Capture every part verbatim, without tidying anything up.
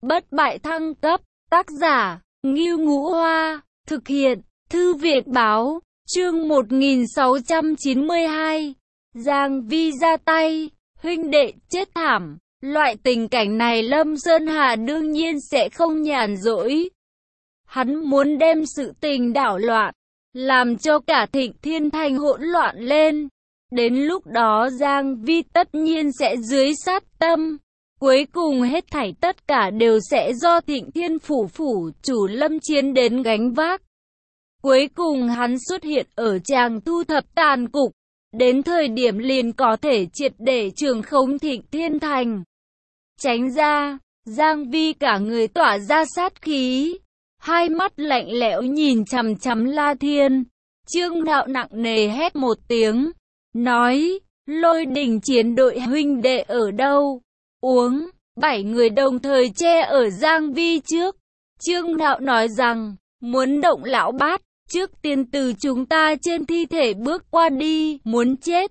Bất bại thăng cấp, tác giả, Ngưu Ngũ Hoa, thực hiện, Thư viện Báo, chương một nghìn sáu trăm chín mươi hai. Giang Vi ra tay, huynh đệ chết thảm. Loại tình cảnh này Lâm Sơn Hà đương nhiên sẽ không nhàn rỗi. Hắn muốn đem sự tình đảo loạn, làm cho cả Thịnh Thiên Thành hỗn loạn lên. Đến lúc đó Giang Vi tất nhiên sẽ dưới sát tâm. Cuối cùng hết thảy tất cả đều sẽ do Thịnh Thiên Phủ phủ chủ Lâm Chiến đến gánh vác. Cuối cùng hắn xuất hiện ở tràng thu thập tàn cục. Đến thời điểm liền có thể triệt để trường khống Thịnh Thiên Thành. Tránh ra, Giang Vi cả người tỏa ra sát khí. Hai mắt lạnh lẽo nhìn chằm chằm La Thiên. Trương Đạo nặng nề hét một tiếng. Nói, Lôi Đình chiến đội huynh đệ ở đâu? Uống, bảy người đồng thời che ở Giang Vi trước. Trương Đạo nói rằng, muốn động lão bát, trước tiên từ chúng ta trên thi thể bước qua đi, muốn chết.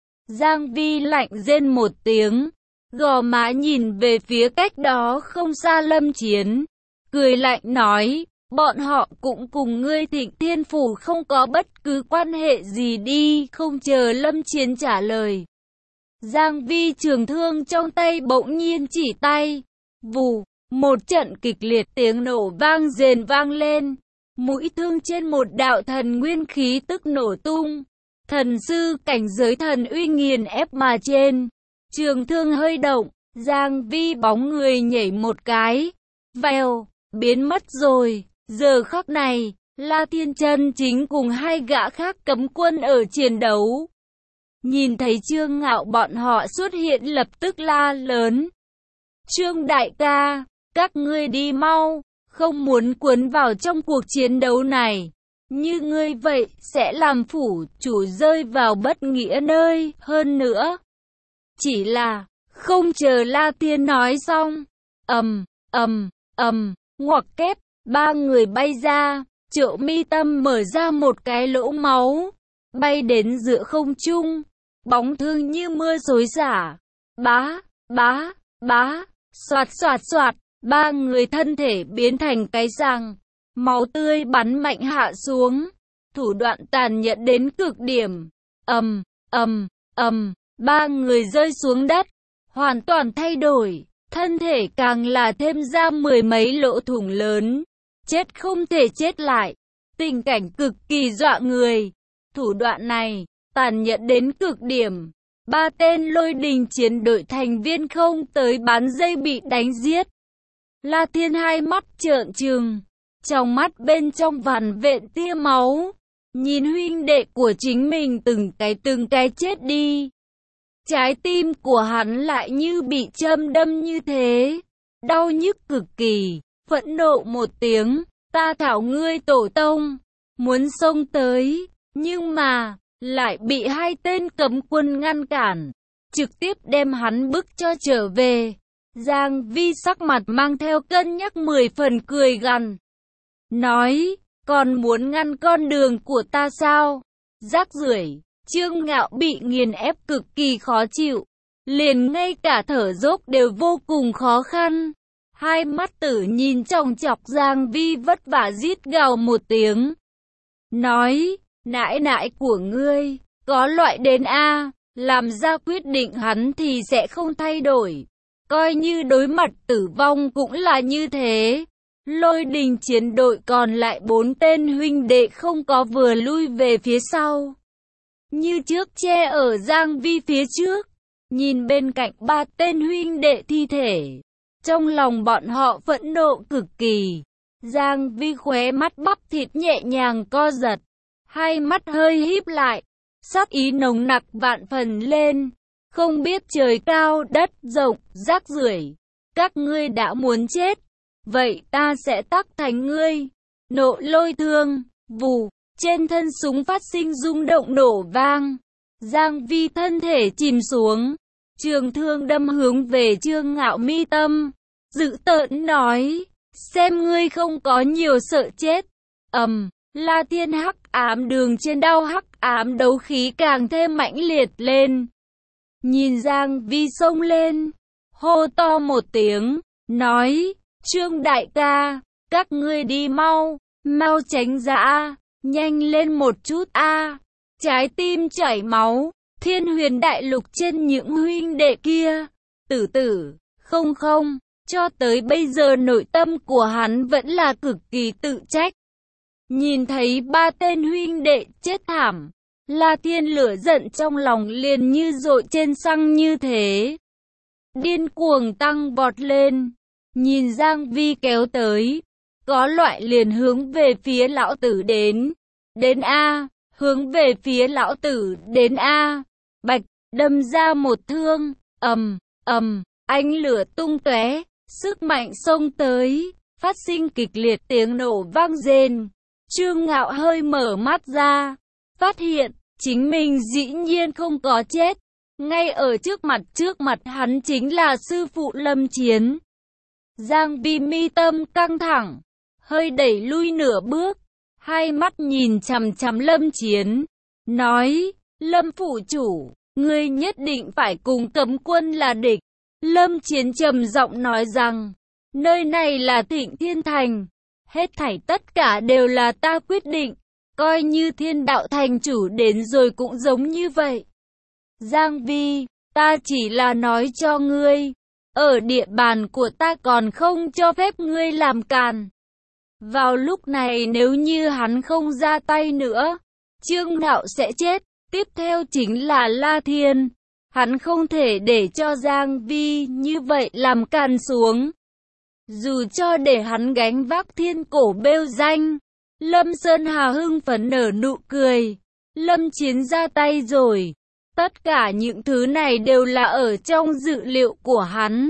Giang Vi lạnh rên một tiếng, gò má nhìn về phía cách đó không xa Lâm Chiến. Cười lạnh nói, bọn họ cũng cùng ngươi Thịnh Thiên Phủ không có bất cứ quan hệ gì đi. Không chờ Lâm Chiến trả lời, Giang Vi trường thương trong tay bỗng nhiên chỉ tay. Vù, một trận kịch liệt tiếng nổ vang rền vang lên. Mũi thương trên một đạo thần nguyên khí tức nổ tung. Thần sư cảnh giới thần uy nghiền ép mà trên. Trường thương hơi động, Giang Vi bóng người nhảy một cái. Vèo, biến mất rồi. Giờ khắc này, La Thiên chân chính cùng hai gã khác cấm quân ở chiến đấu. Nhìn thấy Trương Ngạo bọn họ xuất hiện lập tức la lớn. Trương đại ca, các ngươi đi mau, không muốn cuốn vào trong cuộc chiến đấu này. Như ngươi vậy, sẽ làm phủ chủ rơi vào bất nghĩa nơi, hơn nữa. Chỉ là, không chờ La Thiên nói xong. ầm, ầm, ầm, ngoặc kép, ba người bay ra, Triệu Mi Tâm mở ra một cái lỗ máu, bay đến giữa không trung. Bóng thương như mưa xối xả. Bá, bá, bá, xoạt xoạt xoạt. Ba người thân thể biến thành cái răng. Máu tươi bắn mạnh hạ xuống. Thủ đoạn tàn nhẫn đến cực điểm. ầm, ầm, ầm. Ba người rơi xuống đất. Hoàn toàn thay đổi. Thân thể càng là thêm ra mười mấy lỗ thủng lớn. Chết không thể chết lại. Tình cảnh cực kỳ dọa người. Thủ đoạn này tàn nhẫn đến cực điểm. Ba tên Lôi Đình chiến đội thành viên không tới bán giây bị đánh giết. La Thiên hai mắt trợn trừng, trong mắt bên trong vằn vện tia máu, nhìn huynh đệ của chính mình từng cái từng cái chết đi. Trái tim của hắn lại như bị châm đâm như thế, đau nhức cực kỳ, phẫn nộ một tiếng, ta thảo ngươi tổ tông, muốn xông tới, nhưng mà lại bị hai tên cấm quân ngăn cản, trực tiếp đem hắn bức cho trở về. Giang Vi sắc mặt mang theo cân nhắc mười phần cười gằn. Nói, còn muốn ngăn con đường của ta sao? Rác rưởi. Trương Ngạo bị nghiền ép cực kỳ khó chịu. Liền ngay cả thở dốc đều vô cùng khó khăn. Hai mắt tử nhìn chòng chọc Giang Vi vất vả rít gào một tiếng. Nói, nãi nãi của ngươi, có loại đến A, làm ra quyết định hắn thì sẽ không thay đổi. Coi như đối mặt tử vong cũng là như thế. Lôi Đình chiến đội còn lại bốn tên huynh đệ không có vừa lui về phía sau. Như trước che ở Giang Vi phía trước. Nhìn bên cạnh ba tên huynh đệ thi thể. Trong lòng bọn họ phẫn nộ cực kỳ. Giang Vi khóe mắt bắp thịt nhẹ nhàng co giật. Hai mắt hơi híp lại. Sát ý nồng nặc vạn phần lên. Không biết trời cao đất rộng, rác rưởi. Các ngươi đã muốn chết. Vậy ta sẽ tắc thành ngươi. Nộ lôi thương, vù, trên thân súng phát sinh rung động nổ vang. Giang Vi thân thể chìm xuống. Trường thương đâm hướng về Trương Ngạo Mi tâm. Dữ tợn nói, xem ngươi không có nhiều sợ chết. ầm, La Thiên hắc ám đường trên đao hắc ám đấu khí càng thêm mãnh liệt lên. Nhìn Giang Vi xông lên, hô to một tiếng, nói, Trương đại ca, các ngươi đi mau, mau tránh ra, nhanh lên một chút a. Trái tim chảy máu, Thiên Huyền đại lục trên những huynh đệ kia. Tử tử, không không, cho tới bây giờ nội tâm của hắn vẫn là cực kỳ tự trách. Nhìn thấy ba tên huynh đệ chết thảm, La Thiên lửa giận trong lòng liền như dội trên xăng như thế. Điên cuồng tăng vọt lên, nhìn Giang Vi kéo tới, có loại liền hướng về phía lão tử đến. Đến A, hướng về phía lão tử đến A. Bạch, đâm ra một thương, ầm, ầm, ánh lửa tung tóe, sức mạnh xông tới, phát sinh kịch liệt tiếng nổ vang rền. Trương Ngạo hơi mở mắt ra, phát hiện chính mình dĩ nhiên không có chết. Ngay ở trước mặt trước mặt hắn chính là sư phụ Lâm Chiến. Giang Vi mi tâm căng thẳng, hơi đẩy lui nửa bước, hai mắt nhìn chằm chằm Lâm Chiến, nói, Lâm phủ chủ, ngươi nhất định phải cùng cấm quân là địch. Lâm Chiến trầm giọng nói rằng, nơi này là Thịnh Thiên Thành, hết thảy tất cả đều là ta quyết định, coi như Thiên Đạo thành chủ đến rồi cũng giống như vậy. Giang Vi, ta chỉ là nói cho ngươi, ở địa bàn của ta còn không cho phép ngươi làm càn. Vào lúc này nếu như hắn không ra tay nữa, Trương Ngạo sẽ chết, tiếp theo chính là La Thiên. Hắn không thể để cho Giang Vi như vậy làm càn xuống. Dù cho để hắn gánh vác thiên cổ bêu danh. Lâm Sơn Hà hưng phấn nở nụ cười. Lâm Chiến ra tay rồi. Tất cả những thứ này đều là ở trong dự liệu của hắn.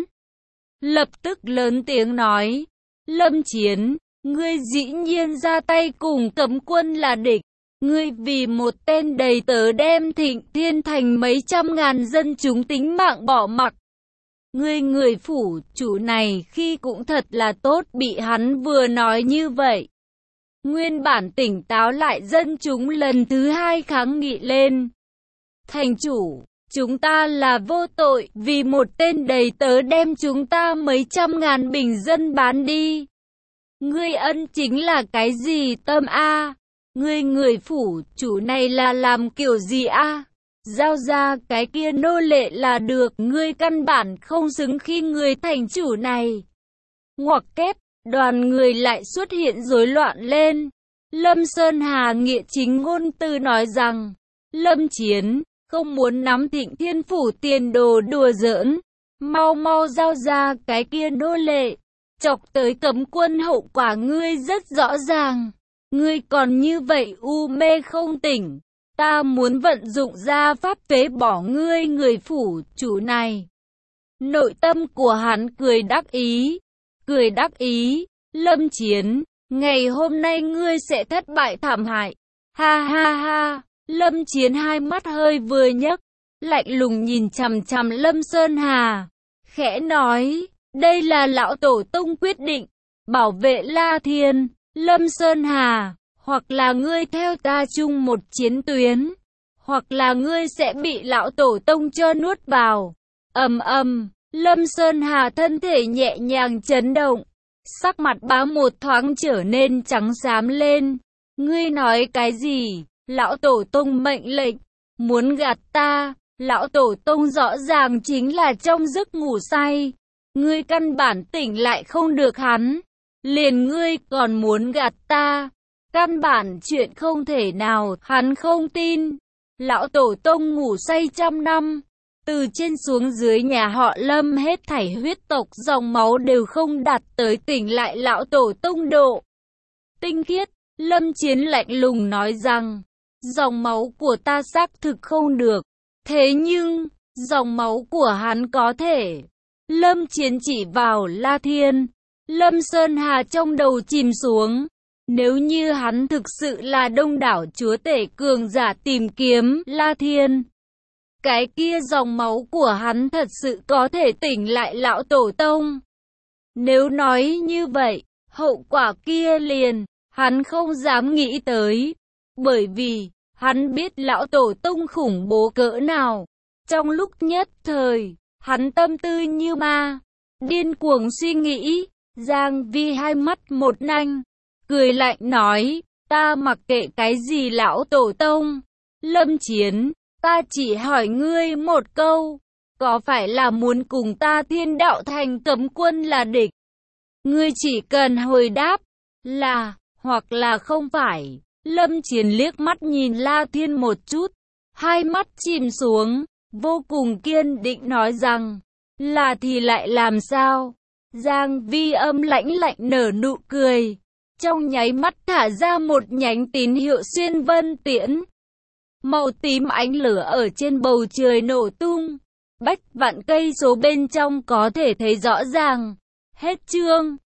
Lập tức lớn tiếng nói, Lâm Chiến, ngươi dĩ nhiên ra tay cùng cấm quân là địch. Ngươi vì một tên đầy tớ đem Thịnh Thiên Thành mấy trăm ngàn dân chúng tính mạng bỏ mặc. Ngươi người phủ chủ này khi cũng thật là tốt, bị hắn vừa nói như vậy. Nguyên bản tỉnh táo lại dân chúng lần thứ hai kháng nghị lên. Thành chủ, chúng ta là vô tội, vì một tên đầy tớ đem chúng ta mấy trăm ngàn bình dân bán đi. Ngươi ân chính là cái gì tâm a? Ngươi người phủ chủ này là làm kiểu gì a? Giao ra cái kia nô lệ là được, ngươi căn bản không xứng khi người thành chủ này. Ngoặc kép, đoàn người lại xuất hiện rối loạn lên. Lâm Sơn Hà nghĩa chính ngôn từ nói rằng, Lâm Chiến, không muốn nắm Thịnh Thiên phủ tiền đồ đùa giỡn. Mau mau giao ra cái kia nô lệ. Chọc tới cấm quân hậu quả ngươi rất rõ ràng. Ngươi còn như vậy u mê không tỉnh. Ta muốn vận dụng ra pháp phế bỏ ngươi người phủ chủ này. Nội tâm của hắn cười đắc ý. Cười đắc ý. Lâm Chiến, ngày hôm nay ngươi sẽ thất bại thảm hại. Ha ha ha. Lâm Chiến hai mắt hơi vừa nhấc, lạnh lùng nhìn chằm chằm Lâm Sơn Hà. Khẽ nói, đây là lão tổ tông quyết định. Bảo vệ La Thiên, Lâm Sơn Hà. Hoặc là ngươi theo ta chung một chiến tuyến, hoặc là ngươi sẽ bị lão tổ tông cho nuốt vào. Ầm ầm, Lâm Sơn Hà thân thể nhẹ nhàng chấn động, sắc mặt bá một thoáng trở nên trắng xám lên. Ngươi nói cái gì? Lão tổ tông mệnh lệnh, muốn gạt ta? Lão tổ tông rõ ràng chính là trong giấc ngủ say. Ngươi căn bản tỉnh lại không được hắn, liền ngươi còn muốn gạt ta? Căn bản chuyện không thể nào, hắn không tin. Lão tổ tông ngủ say trăm năm, từ trên xuống dưới nhà họ Lâm hết thảy huyết tộc dòng máu đều không đạt tới tỉnh lại lão tổ tông độ tinh khiết. Lâm Chiến lạnh lùng nói rằng, dòng máu của ta xác thực không được, thế nhưng dòng máu của hắn có thể. Lâm Chiến chỉ vào La Thiên. Lâm Sơn Hà trong đầu chìm xuống. Nếu như hắn thực sự là đông đảo chúa tể cường giả tìm kiếm La Thiên, cái kia dòng máu của hắn thật sự có thể tỉnh lại lão tổ tông. Nếu nói như vậy, hậu quả kia liền, hắn không dám nghĩ tới. Bởi vì, hắn biết lão tổ tông khủng bố cỡ nào. Trong lúc nhất thời, hắn tâm tư như ma, điên cuồng suy nghĩ. Giang Vi hai mắt một nanh, cười lạnh nói, ta mặc kệ cái gì lão tổ tông. Lâm Chiến, ta chỉ hỏi ngươi một câu, có phải là muốn cùng ta Thiên Đạo Thành cấm quân là địch? Ngươi chỉ cần hồi đáp là, hoặc là không phải. Lâm Chiến liếc mắt nhìn La Thiên một chút, hai mắt chìm xuống, vô cùng kiên định nói rằng, là thì lại làm sao? Giang Vi âm lãnh lạnh nở nụ cười, trong nháy mắt thả ra một nhánh tín hiệu xuyên vân tiễn. Màu tím ánh lửa ở trên bầu trời nổ tung, bách vạn cây số bên trong có thể thấy rõ ràng. Hết chương.